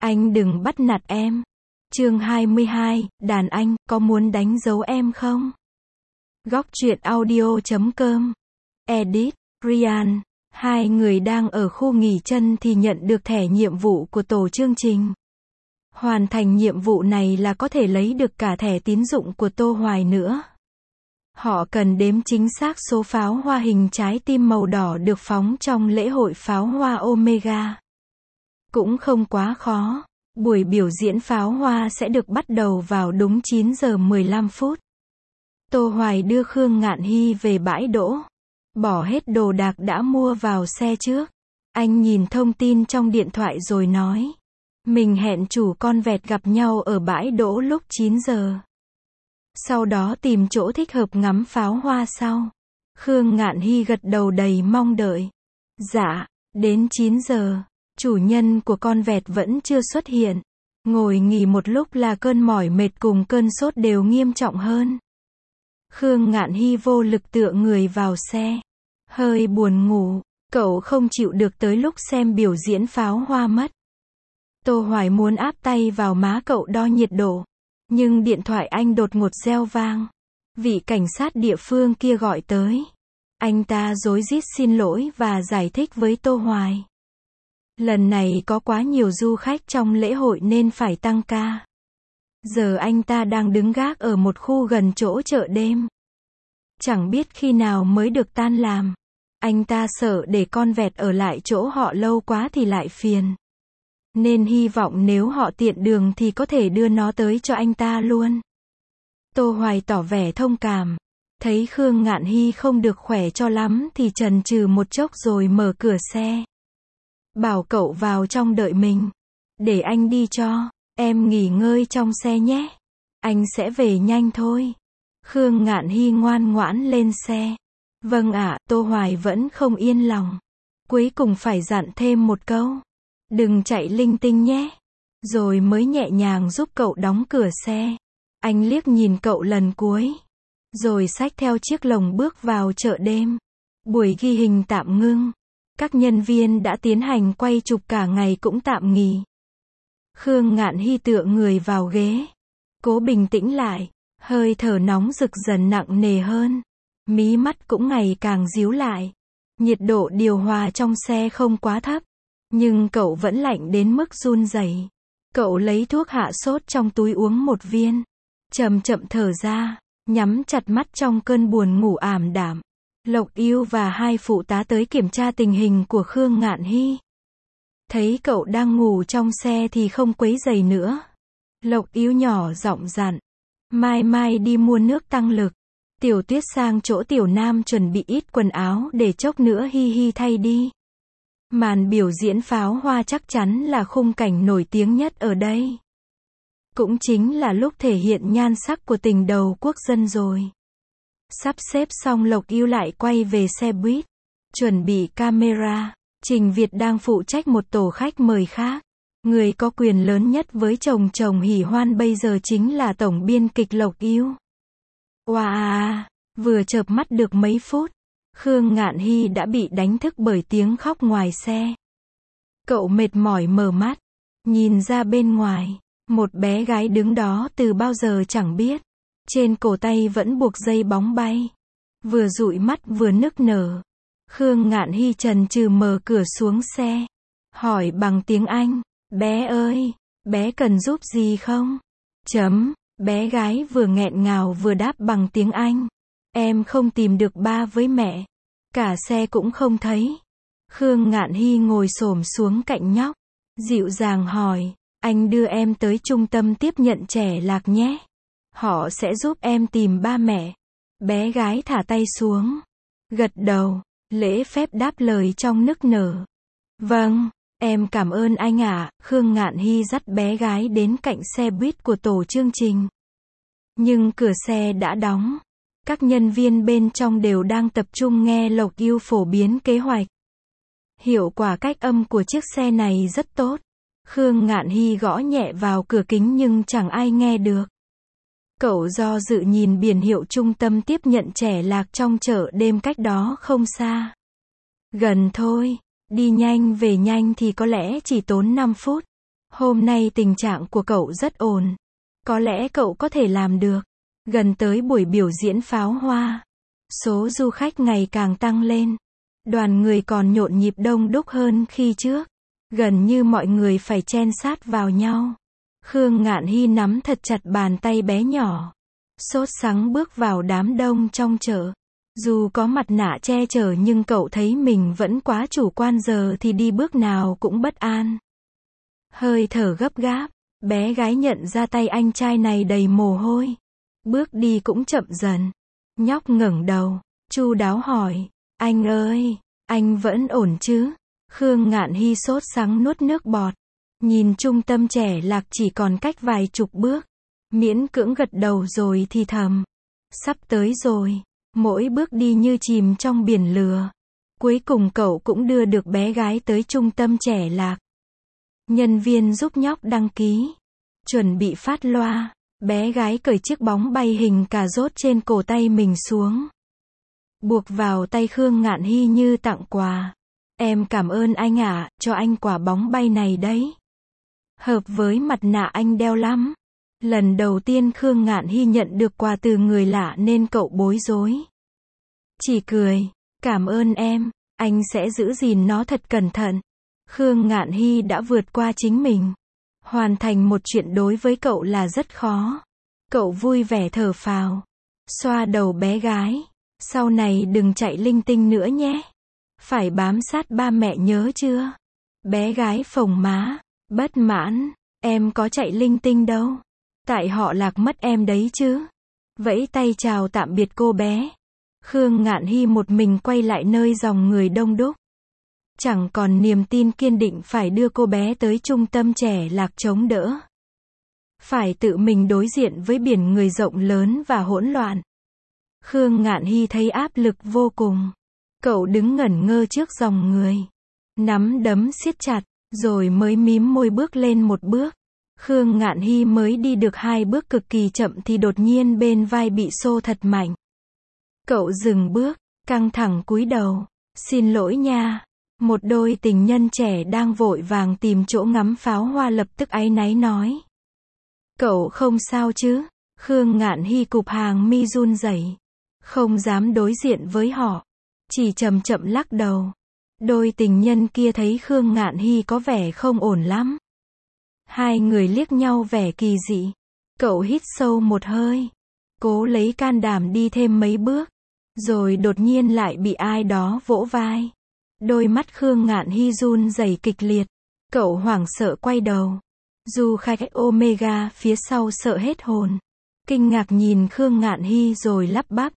Anh đừng bắt nạt em. Chương 22, đàn anh, có muốn đánh dấu em không? Góc truyện audio.com. Edit, Ryan. Hai người đang ở khu nghỉ chân thì nhận được thẻ nhiệm vụ của tổ chương trình. Hoàn thành nhiệm vụ này là có thể lấy được cả thẻ tín dụng của Tô Hoài nữa. Họ cần đếm chính xác số pháo hoa hình trái tim màu đỏ được phóng trong lễ hội pháo hoa Omega. Cũng không quá khó. Buổi biểu diễn pháo hoa sẽ được bắt đầu vào đúng 9 giờ 15 phút. Tô Hoài đưa Khương Ngạn Hy về bãi đỗ. Bỏ hết đồ đạc đã mua vào xe trước. Anh nhìn thông tin trong điện thoại rồi nói. Mình hẹn chủ con vẹt gặp nhau ở bãi đỗ lúc 9 giờ. Sau đó tìm chỗ thích hợp ngắm pháo hoa sau. Khương Ngạn Hy gật đầu đầy mong đợi. Dạ, đến 9 giờ. Chủ nhân của con vẹt vẫn chưa xuất hiện. Ngồi nghỉ một lúc là cơn mỏi mệt cùng cơn sốt đều nghiêm trọng hơn. Khương Ngạn Hy vô lực tựa người vào xe. Hơi buồn ngủ, cậu không chịu được tới lúc xem biểu diễn pháo hoa mất. Tô Hoài muốn áp tay vào má cậu đo nhiệt độ. Nhưng điện thoại anh đột ngột reo vang. Vị cảnh sát địa phương kia gọi tới. Anh ta rối rít xin lỗi và giải thích với Tô Hoài. Lần này có quá nhiều du khách trong lễ hội nên phải tăng ca. Giờ anh ta đang đứng gác ở một khu gần chỗ chợ đêm. Chẳng biết khi nào mới được tan làm. Anh ta sợ để con vẹt ở lại chỗ họ lâu quá thì lại phiền. Nên hy vọng nếu họ tiện đường thì có thể đưa nó tới cho anh ta luôn. Tô Hoài tỏ vẻ thông cảm. Thấy Khương Ngạn Hy không được khỏe cho lắm thì chần chừ một chốc rồi mở cửa xe. Bảo cậu vào trong đợi mình. Để anh đi cho. Em nghỉ ngơi trong xe nhé. Anh sẽ về nhanh thôi. Khương Ngạn Hy ngoan ngoãn lên xe. Vâng ạ, Tô Hoài vẫn không yên lòng. Cuối cùng phải dặn thêm một câu. Đừng chạy linh tinh nhé. Rồi mới nhẹ nhàng giúp cậu đóng cửa xe. Anh liếc nhìn cậu lần cuối. Rồi xách theo chiếc lồng bước vào chợ đêm. Buổi ghi hình tạm ngưng. Các nhân viên đã tiến hành quay chụp cả ngày cũng tạm nghỉ. Khương Ngạn Hy tựa người vào ghế. Cố bình tĩnh lại. Hơi thở nóng rực dần nặng nề hơn. Mí mắt cũng ngày càng díu lại. Nhiệt độ điều hòa trong xe không quá thấp. Nhưng cậu vẫn lạnh đến mức run rẩy. Cậu lấy thuốc hạ sốt trong túi uống một viên. Chậm chậm thở ra. Nhắm chặt mắt trong cơn buồn ngủ ảm đạm. Lộc Yêu và hai phụ tá tới kiểm tra tình hình của Khương Ngạn Hy. Thấy cậu đang ngủ trong xe thì không quấy rầy nữa. Lộc Yêu nhỏ giọng dặn. Mai đi mua nước tăng lực. Tiểu Tuyết sang chỗ Tiểu Nam chuẩn bị ít quần áo để chốc nữa Hi Hi thay đi. Màn biểu diễn pháo hoa chắc chắn là khung cảnh nổi tiếng nhất ở đây. Cũng chính là lúc thể hiện nhan sắc của tình đầu quốc dân rồi. Sắp xếp xong Lộc Yêu lại quay về xe buýt. Chuẩn bị camera. Trình Việt đang phụ trách một tổ khách mời khác. Người có quyền lớn nhất với chồng hỉ hoan bây giờ chính là tổng biên kịch Lộc Yêu. Wow, vừa chợp mắt được mấy phút. Khương Ngạn Hy đã bị đánh thức bởi tiếng khóc ngoài xe. Cậu mệt mỏi mở mắt. Nhìn ra bên ngoài. Một bé gái đứng đó từ bao giờ chẳng biết. Trên cổ tay vẫn buộc dây bóng bay. Vừa dụi mắt vừa nức nở. Khương Ngạn Hy chần chừ mở cửa xuống xe. Hỏi bằng tiếng Anh. Bé ơi, bé cần giúp gì không? Bé gái vừa nghẹn ngào vừa đáp bằng tiếng Anh. Em không tìm được ba với mẹ. Cả xe cũng không thấy. Khương Ngạn Hy ngồi xổm xuống cạnh nhóc. Dịu dàng hỏi. Anh đưa em tới trung tâm tiếp nhận trẻ lạc nhé. Họ sẽ giúp em tìm ba mẹ. Bé gái thả tay xuống. Gật đầu. Lễ phép đáp lời trong nức nở. Vâng, em cảm ơn anh ạ. Khương Ngạn Hy dắt bé gái đến cạnh xe buýt của tổ chương trình. Nhưng cửa xe đã đóng. Các nhân viên bên trong đều đang tập trung nghe Lộc Yêu phổ biến kế hoạch. Hiệu quả cách âm của chiếc xe này rất tốt. Khương Ngạn Hy gõ nhẹ vào cửa kính nhưng chẳng ai nghe được. Cậu do dự nhìn biển hiệu trung tâm tiếp nhận trẻ lạc trong chợ đêm cách đó không xa. Gần thôi, đi nhanh về nhanh thì có lẽ chỉ tốn 5 phút. Hôm nay tình trạng của cậu rất ổn. Có lẽ cậu có thể làm được. Gần tới buổi biểu diễn pháo hoa. Số du khách ngày càng tăng lên. Đoàn người còn nhộn nhịp đông đúc hơn khi trước. Gần như mọi người phải chen sát vào nhau. Khương Ngạn Hy nắm thật chặt bàn tay bé nhỏ. Sốt sắng bước vào đám đông trong chợ. Dù có mặt nạ che chở nhưng cậu thấy mình vẫn quá chủ quan, giờ thì đi bước nào cũng bất an. Hơi thở gấp gáp, bé gái nhận ra tay anh trai này đầy mồ hôi. Bước đi cũng chậm dần. Nhóc ngẩng đầu, chu đáo hỏi, anh ơi, anh vẫn ổn chứ? Khương Ngạn Hy sốt sắng nuốt nước bọt. Nhìn trung tâm trẻ lạc chỉ còn cách vài chục bước. Miễn cưỡng gật đầu rồi thì thầm. Sắp tới rồi. Mỗi bước đi như chìm trong biển lửa. Cuối cùng cậu cũng đưa được bé gái tới trung tâm trẻ lạc. Nhân viên giúp nhóc đăng ký. Chuẩn bị phát loa. Bé gái cởi chiếc bóng bay hình cà rốt trên cổ tay mình xuống. Buộc vào tay Khương Ngạn Hy như tặng quà. Em cảm ơn anh ạ, cho anh quả bóng bay này đấy. Hợp với mặt nạ anh đeo lắm. Lần đầu tiên Khương Ngạn Hy nhận được quà từ người lạ nên cậu bối rối. Chỉ cười, cảm ơn em, anh sẽ giữ gìn nó thật cẩn thận. Khương Ngạn Hy đã vượt qua chính mình. Hoàn thành một chuyện đối với cậu là rất khó. Cậu vui vẻ thở phào. Xoa đầu bé gái. Sau này đừng chạy linh tinh nữa nhé. Phải bám sát ba mẹ nhớ chưa? Bé gái phồng má. Bất mãn. Em có chạy linh tinh đâu. Tại họ lạc mất em đấy chứ. Vẫy tay chào tạm biệt cô bé. Khương Ngạn Hy một mình quay lại nơi dòng người đông đúc. Chẳng còn niềm tin kiên định phải đưa cô bé tới trung tâm trẻ lạc chống đỡ. Phải tự mình đối diện với biển người rộng lớn và hỗn loạn. Khương Ngạn Hy thấy áp lực vô cùng. Cậu đứng ngẩn ngơ trước dòng người. Nắm đấm siết chặt, rồi mới mím môi bước lên một bước. Khương Ngạn Hy mới đi được 2 bước cực kỳ chậm thì đột nhiên bên vai bị xô thật mạnh. Cậu dừng bước, căng thẳng cúi đầu. Xin lỗi nha. Một đôi tình nhân trẻ đang vội vàng tìm chỗ ngắm pháo hoa lập tức áy náy nói. Cậu không sao chứ? Khương Ngạn Hy cụp hàng mi run rẩy, không dám đối diện với họ, chỉ chậm chậm lắc đầu. Đôi tình nhân kia thấy Khương Ngạn Hy có vẻ không ổn lắm. Hai người liếc nhau vẻ kỳ dị. Cậu hít sâu một hơi, cố lấy can đảm đi thêm mấy bước, rồi đột nhiên lại bị ai đó vỗ vai. Đôi mắt Khương Ngạn Hy run rẩy kịch liệt. Cậu hoảng sợ quay đầu. Du khách Omega phía sau sợ hết hồn. Kinh ngạc nhìn Khương Ngạn Hy rồi lắp bắp.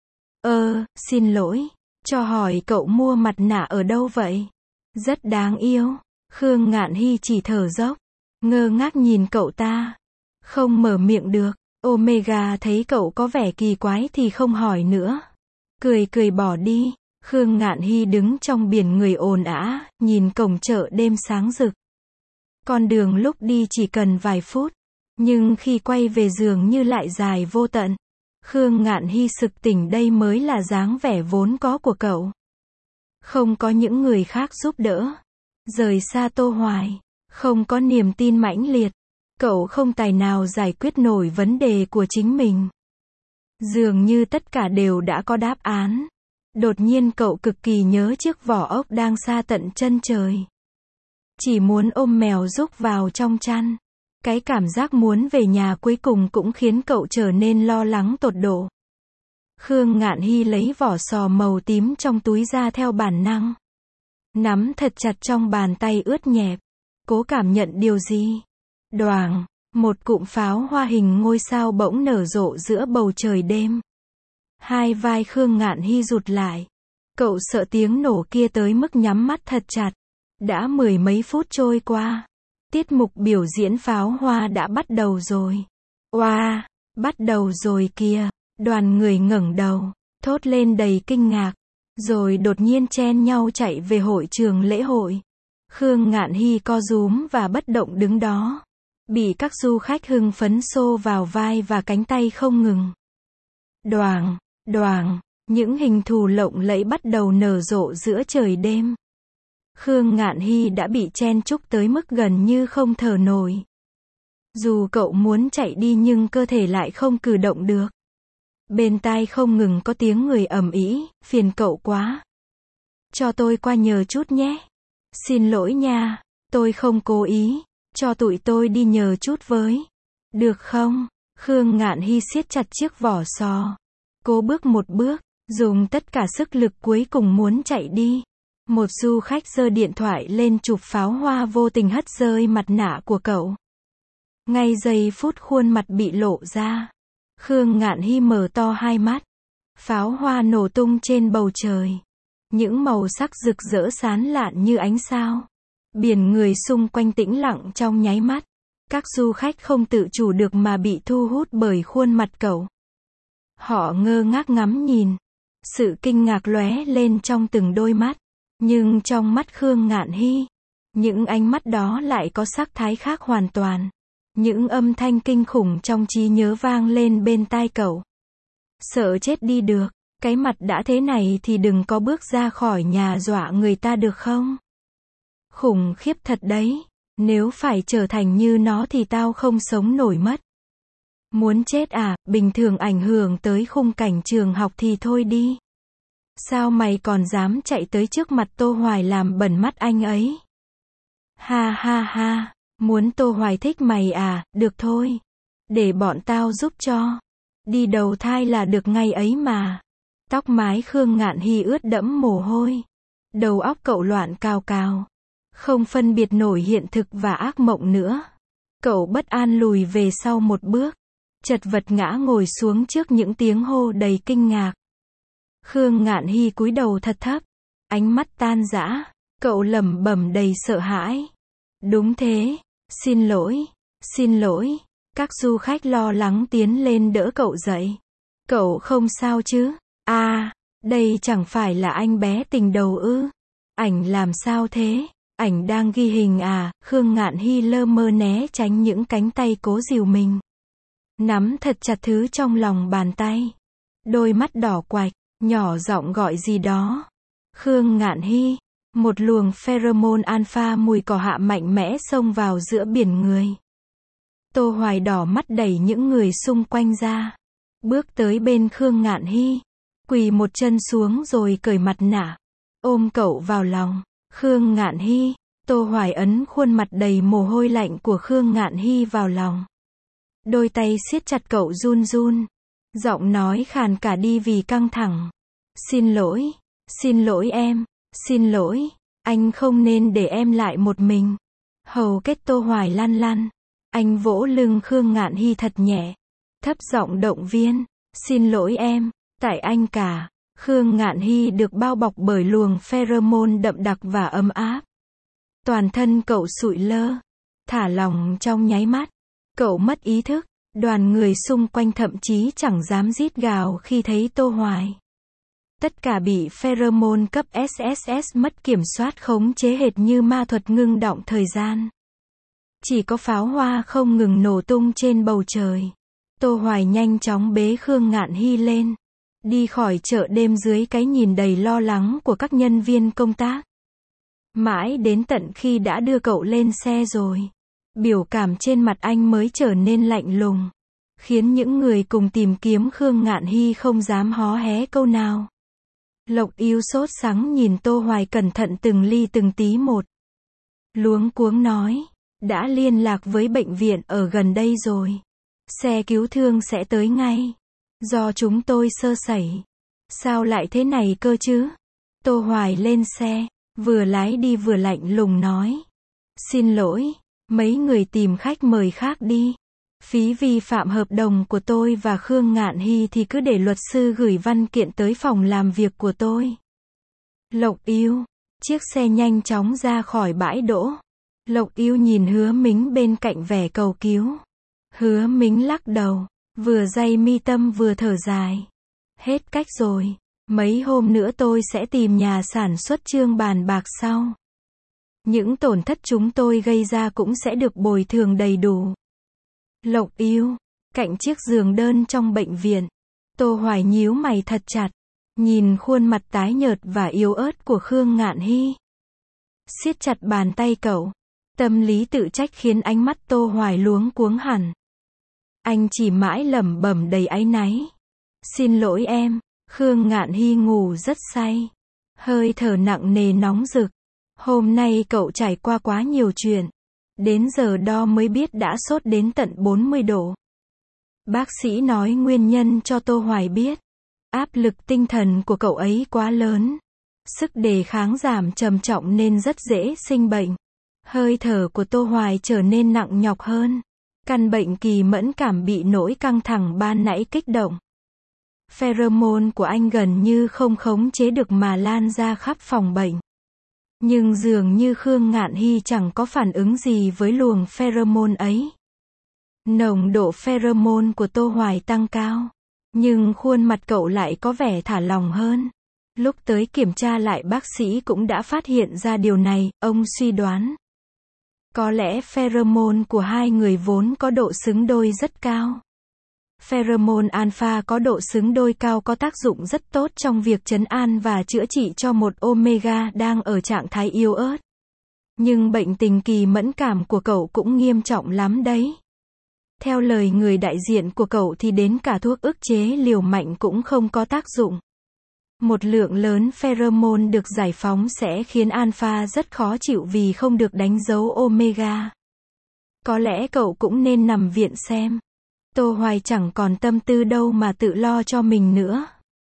Xin lỗi. Cho hỏi cậu mua mặt nạ ở đâu vậy? Rất đáng yêu. Khương Ngạn Hy chỉ thở dốc. Ngơ ngác nhìn cậu ta. Không mở miệng được. Omega thấy cậu có vẻ kỳ quái thì không hỏi nữa. Cười cười bỏ đi. Khương Ngạn Hy đứng trong biển người ồn ào, nhìn cổng chợ đêm sáng rực. Con đường lúc đi chỉ cần vài phút, nhưng khi quay về dường như lại dài vô tận. Khương Ngạn Hy sực tỉnh, đây mới là dáng vẻ vốn có của cậu. Không có những người khác giúp đỡ, rời xa Tô Hoài, không có niềm tin mãnh liệt, cậu không tài nào giải quyết nổi vấn đề của chính mình. Dường như tất cả đều đã có đáp án. Đột nhiên cậu cực kỳ nhớ chiếc vỏ ốc đang xa tận chân trời. Chỉ muốn ôm mèo rúc vào trong chăn. Cái cảm giác muốn về nhà cuối cùng cũng khiến cậu trở nên lo lắng tột độ. Khương Ngạn Hy lấy vỏ sò màu tím trong túi ra theo bản năng. Nắm thật chặt trong bàn tay ướt nhẹp. Cố cảm nhận điều gì. Đoàng, một cụm pháo hoa hình ngôi sao bỗng nở rộ giữa bầu trời đêm. Hai vai Khương Ngạn Hy rụt lại. Cậu sợ tiếng nổ kia tới mức nhắm mắt thật chặt. Đã 10 mấy phút trôi qua. Tiết mục biểu diễn pháo hoa đã bắt đầu rồi. Oa, bắt đầu rồi kìa. Đoàn người ngẩng đầu, thốt lên đầy kinh ngạc. Rồi đột nhiên chen nhau chạy về hội trường lễ hội. Khương Ngạn Hy co rúm và bất động đứng đó. Bị các du khách hưng phấn xô vào vai và cánh tay không ngừng. Đoàng, đoàng, những hình thù lộng lẫy bắt đầu nở rộ giữa trời đêm. Khương Ngạn Hy đã bị chen chúc tới mức gần như không thở nổi. Dù cậu muốn chạy đi nhưng cơ thể lại không cử động được. Bên tai không ngừng có tiếng người ầm ĩ, phiền cậu quá. Cho tôi qua nhờ chút nhé. Xin lỗi nha, tôi không cố ý, cho tụi tôi đi nhờ chút với. Được không? Khương Ngạn Hy siết chặt chiếc vỏ sò. Cố bước một bước, dùng tất cả sức lực cuối cùng muốn chạy đi. Một du khách giơ điện thoại lên chụp pháo hoa vô tình hất rơi mặt nạ của cậu. Ngay giây phút khuôn mặt bị lộ ra, Khương Ngạn Hy mở to hai mắt. Pháo hoa nổ tung trên bầu trời. Những màu sắc rực rỡ sáng lạn như ánh sao. Biển người xung quanh tĩnh lặng trong nháy mắt. Các du khách không tự chủ được mà bị thu hút bởi khuôn mặt cậu. Họ ngơ ngác ngắm nhìn. Sự kinh ngạc lóe lên trong từng đôi mắt. Nhưng trong mắt Khương Ngạn Hy, những ánh mắt đó lại có sắc thái khác hoàn toàn. Những âm thanh kinh khủng trong trí nhớ vang lên bên tai cậu. Sợ chết đi được, cái mặt đã thế này thì đừng có bước ra khỏi nhà dọa người ta được không? Khủng khiếp thật đấy, nếu phải trở thành như nó thì tao không sống nổi mất. Muốn chết à, bình thường ảnh hưởng tới khung cảnh trường học thì thôi đi. Sao mày còn dám chạy tới trước mặt Tô Hoài làm bẩn mắt anh ấy? Ha ha ha, muốn Tô Hoài thích mày à, được thôi. Để bọn tao giúp cho. Đi đầu thai là được ngay ấy mà. Tóc mái Khương Ngạn Hy ướt đẫm mồ hôi. Đầu óc cậu loạn cào cào. Không phân biệt nổi hiện thực và ác mộng nữa. Cậu bất an lùi về sau một bước. Chật vật ngã ngồi xuống trước những tiếng hô đầy kinh ngạc. Khương Ngạn Hy cúi đầu thật thấp. Ánh mắt tan rã. Cậu lẩm bẩm đầy sợ hãi. Đúng thế. Xin lỗi. Xin lỗi. Các du khách lo lắng tiến lên đỡ cậu dậy. Cậu không sao chứ? À, đây chẳng phải là anh bé tình đầu ư? Ảnh làm sao thế? Ảnh đang ghi hình à? Khương Ngạn Hy lơ mơ né tránh những cánh tay cố dìu mình. Nắm thật chặt thứ trong lòng bàn tay. Đôi mắt đỏ quạch, nhỏ giọng gọi gì đó. Khương Ngạn Hy, một luồng pheromone alpha mùi cỏ hạ mạnh mẽ xông vào giữa biển người. Tô Hoài đỏ mắt đẩy những người xung quanh ra. Bước tới bên Khương Ngạn Hy. Quỳ một chân xuống rồi cởi mặt nạ. Ôm cậu vào lòng. Khương Ngạn Hy. Tô Hoài ấn khuôn mặt đầy mồ hôi lạnh của Khương Ngạn Hy vào lòng. Đôi tay siết chặt cậu run run. Giọng nói khàn cả đi vì căng thẳng. Xin lỗi. Xin lỗi em. Xin lỗi. Anh không nên để em lại một mình. Hầu kết Tô Hoài lăn lăn. Anh vỗ lưng Khương Ngạn Hy thật nhẹ. Thấp giọng động viên. Xin lỗi em. Tại anh cả. Khương Ngạn Hy được bao bọc bởi luồng pheromone đậm đặc và ấm áp. Toàn thân cậu sụi lơ. Thả lỏng trong nháy mắt. Cậu mất ý thức. Đoàn người xung quanh thậm chí chẳng dám rít gào khi thấy Tô Hoài. Tất cả bị pheromone cấp SSS mất kiểm soát khống chế hệt như ma thuật ngưng đọng thời gian. Chỉ có pháo hoa không ngừng nổ tung trên bầu trời. Tô Hoài nhanh chóng bế Khương Ngạn Hy lên. Đi khỏi chợ đêm dưới cái nhìn đầy lo lắng của các nhân viên công tác. Mãi đến tận khi đã đưa cậu lên xe rồi. Biểu cảm trên mặt anh mới trở nên lạnh lùng. Khiến những người cùng tìm kiếm Khương Ngạn Hy không dám hó hé câu nào. Lộc Yêu sốt sắng nhìn Tô Hoài cẩn thận từng ly từng tí một. Luống cuống nói. Đã liên lạc với bệnh viện ở gần đây rồi. Xe cứu thương sẽ tới ngay. Do chúng tôi sơ sẩy. Sao lại thế này cơ chứ? Tô Hoài lên xe. Vừa lái đi vừa lạnh lùng nói. Xin lỗi. Mấy người tìm khách mời khác đi. Phí vi phạm hợp đồng của tôi và Khương Ngạn Hy thì cứ để luật sư gửi văn kiện tới phòng làm việc của tôi. Lộc Yêu. Chiếc xe nhanh chóng ra khỏi bãi đỗ. Lộc Yêu nhìn Hứa Mính bên cạnh vẻ cầu cứu. Hứa Mính lắc đầu. Vừa day mi tâm vừa thở dài. Hết cách rồi. Mấy hôm nữa tôi sẽ tìm nhà sản xuất trương bàn bạc sau. Những tổn thất chúng tôi gây ra cũng sẽ được bồi thường đầy đủ. Lộc Yêu. Cạnh chiếc giường đơn trong bệnh viện. Tô Hoài nhíu mày thật chặt. Nhìn khuôn mặt tái nhợt và yếu ớt của Khương Ngạn Hy. Siết chặt bàn tay cậu. Tâm lý tự trách khiến ánh mắt Tô Hoài luống cuống hẳn. Anh chỉ mãi lẩm bẩm đầy áy náy. Xin lỗi em. Khương Ngạn Hy ngủ rất say. Hơi thở nặng nề nóng rực. Hôm nay cậu trải qua quá nhiều chuyện. Đến giờ đo mới biết đã sốt đến tận 40 độ. Bác sĩ nói nguyên nhân cho Tô Hoài biết. Áp lực tinh thần của cậu ấy quá lớn. Sức đề kháng giảm trầm trọng nên rất dễ sinh bệnh. Hơi thở của Tô Hoài trở nên nặng nhọc hơn. Căn bệnh kỳ mẫn cảm bị nỗi căng thẳng ban nãy kích động. Pheromone của anh gần như không khống chế được mà lan ra khắp phòng bệnh. Nhưng dường như Khương Ngạn Hy chẳng có phản ứng gì với luồng pheromone ấy. Nồng độ pheromone của Tô Hoài tăng cao. Nhưng khuôn mặt cậu lại có vẻ thả lỏng hơn. Lúc tới kiểm tra lại bác sĩ cũng đã phát hiện ra điều này, ông suy đoán. Có lẽ pheromone của hai người vốn có độ xứng đôi rất cao. Pheromone alpha có độ xứng đôi cao có tác dụng rất tốt trong việc trấn an và chữa trị cho một omega đang ở trạng thái yếu ớt. Nhưng bệnh tình kỳ mẫn cảm của cậu cũng nghiêm trọng lắm đấy. Theo lời người đại diện của cậu thì đến cả thuốc ức chế liều mạnh cũng không có tác dụng. Một lượng lớn pheromone được giải phóng sẽ khiến alpha rất khó chịu vì không được đánh dấu omega. Có lẽ cậu cũng nên nằm viện xem. Tô Hoài chẳng còn tâm tư đâu mà tự lo cho mình nữa.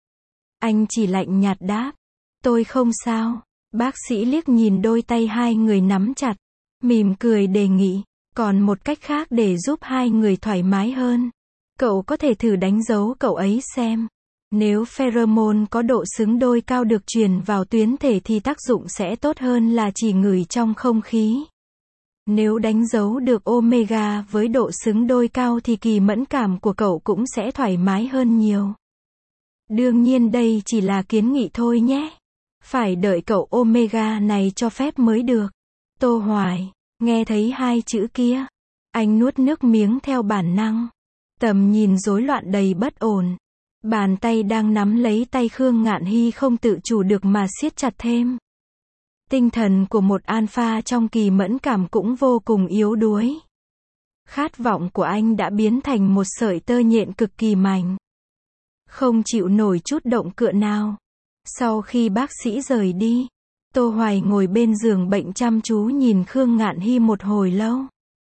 Anh chỉ lạnh nhạt đáp. Tôi không sao. Bác sĩ liếc nhìn đôi tay hai người nắm chặt. Mỉm cười đề nghị. Còn một cách khác để giúp hai người thoải mái hơn. Cậu có thể thử đánh dấu cậu ấy xem. Nếu pheromone có độ xứng đôi cao được truyền vào tuyến thể thì tác dụng sẽ tốt hơn là chỉ ngửi trong không khí. Nếu đánh dấu được omega với độ xứng đôi cao thì kỳ mẫn cảm của cậu cũng sẽ thoải mái hơn nhiều. Đương nhiên đây chỉ là kiến nghị thôi nhé. Phải đợi cậu omega này cho phép mới được. Tô Hoài, nghe thấy hai chữ kia. Anh nuốt nước miếng theo bản năng. Tầm nhìn rối loạn đầy bất ổn. Bàn tay đang nắm lấy tay Khương Ngạn Hy không tự chủ được mà siết chặt thêm. Tinh thần của một alpha trong kỳ mẫn cảm cũng vô cùng yếu đuối. Khát vọng của anh đã biến thành một sợi tơ nhện cực kỳ mảnh. Không chịu nổi chút động cựa nào. Sau khi bác sĩ rời đi, Tô Hoài ngồi bên giường bệnh chăm chú nhìn Khương Ngạn Hy một hồi lâu.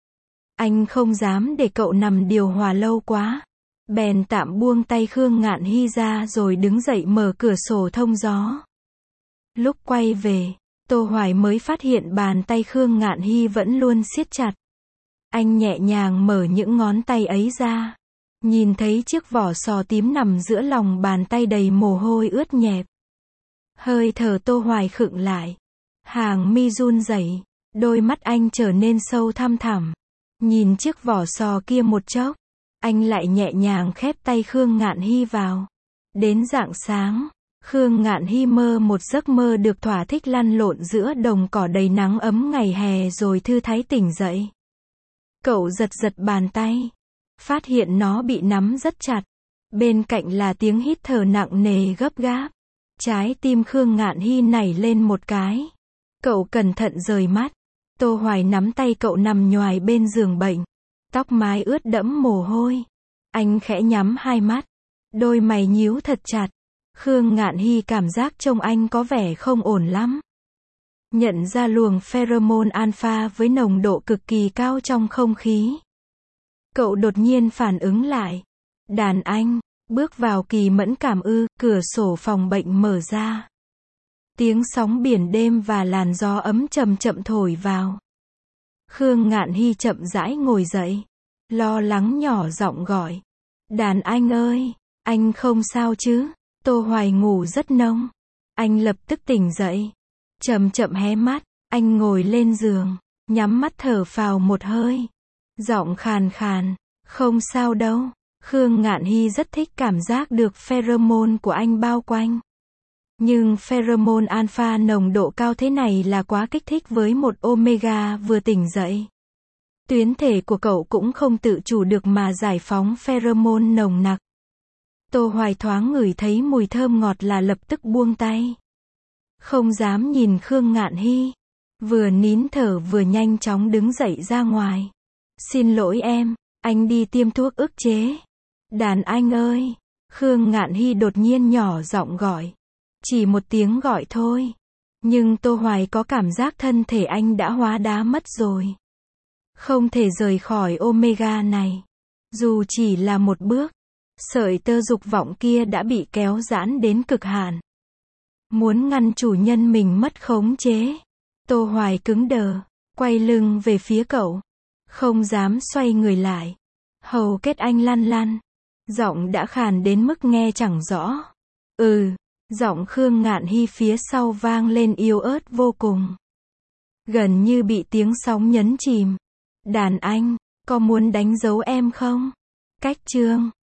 Anh không dám để cậu nằm điều hòa lâu quá. Bèn tạm buông tay Khương Ngạn Hy ra rồi đứng dậy mở cửa sổ thông gió. Lúc quay về, Tô Hoài mới phát hiện bàn tay Khương Ngạn Hy vẫn luôn siết chặt. Anh nhẹ nhàng mở những ngón tay ấy ra. Nhìn thấy chiếc vỏ sò tím nằm giữa lòng bàn tay đầy mồ hôi ướt nhẹp. Hơi thở Tô Hoài khựng lại. Hàng mi run rẩy, đôi mắt anh trở nên sâu thăm thẳm. Nhìn chiếc vỏ sò kia một chốc, anh lại nhẹ nhàng khép tay Khương Ngạn Hy vào. Đến rạng sáng, Khương Ngạn Hy mơ một giấc mơ được thỏa thích lăn lộn giữa đồng cỏ đầy nắng ấm ngày hè rồi thư thái tỉnh dậy. Cậu giật giật bàn tay, phát hiện nó bị nắm rất chặt. Bên cạnh là tiếng hít thở nặng nề gấp gáp. Trái tim Khương Ngạn Hy nảy lên một cái. Cậu cẩn thận rời mắt. Tô Hoài nắm tay cậu nằm nhoài bên giường bệnh. Tóc mái ướt đẫm mồ hôi. Anh khẽ nhắm hai mắt. Đôi mày nhíu thật chặt. Khương Ngạn Hy cảm giác trông anh có vẻ không ổn lắm. Nhận ra luồng pheromone alpha với nồng độ cực kỳ cao trong không khí. Cậu đột nhiên phản ứng lại. Đàn anh, bước vào kỳ mẫn cảm ư, cửa sổ phòng bệnh mở ra. Tiếng sóng biển đêm và làn gió ấm chậm chậm thổi vào. Khương Ngạn Hy chậm rãi ngồi dậy. Lo lắng nhỏ giọng gọi. Đàn anh ơi, anh không sao chứ? Tô Hoài ngủ rất nông. Anh lập tức tỉnh dậy. Chậm chậm hé mắt, anh ngồi lên giường, nhắm mắt thở phào một hơi. Giọng khàn khàn, không sao đâu. Khương Ngạn Hy rất thích cảm giác được pheromone của anh bao quanh. Nhưng pheromone alpha nồng độ cao thế này là quá kích thích với một omega vừa tỉnh dậy. Tuyến thể của cậu cũng không tự chủ được mà giải phóng pheromone nồng nặc. Tô Hoài thoáng ngửi thấy mùi thơm ngọt là lập tức buông tay. Không dám nhìn Khương Ngạn Hy. Vừa nín thở vừa nhanh chóng đứng dậy ra ngoài. Xin lỗi em, anh đi tiêm thuốc ức chế. Đàn anh ơi! Khương Ngạn Hy đột nhiên nhỏ giọng gọi. Chỉ một tiếng gọi thôi. Nhưng Tô Hoài có cảm giác thân thể anh đã hóa đá mất rồi. Không thể rời khỏi Omega này. Dù chỉ là một bước, sợi tơ dục vọng kia đã bị kéo giãn đến cực hạn. Muốn ngăn chủ nhân mình mất khống chế. Tô Hoài cứng đờ, quay lưng về phía cậu. Không dám xoay người lại. Hầu kết anh lăn lăn. Giọng đã khàn đến mức nghe chẳng rõ. Giọng Khương Ngạn Hy phía sau vang lên yếu ớt vô cùng. Gần như bị tiếng sóng nhấn chìm. Đàn anh, có muốn đánh dấu em không? Cách chương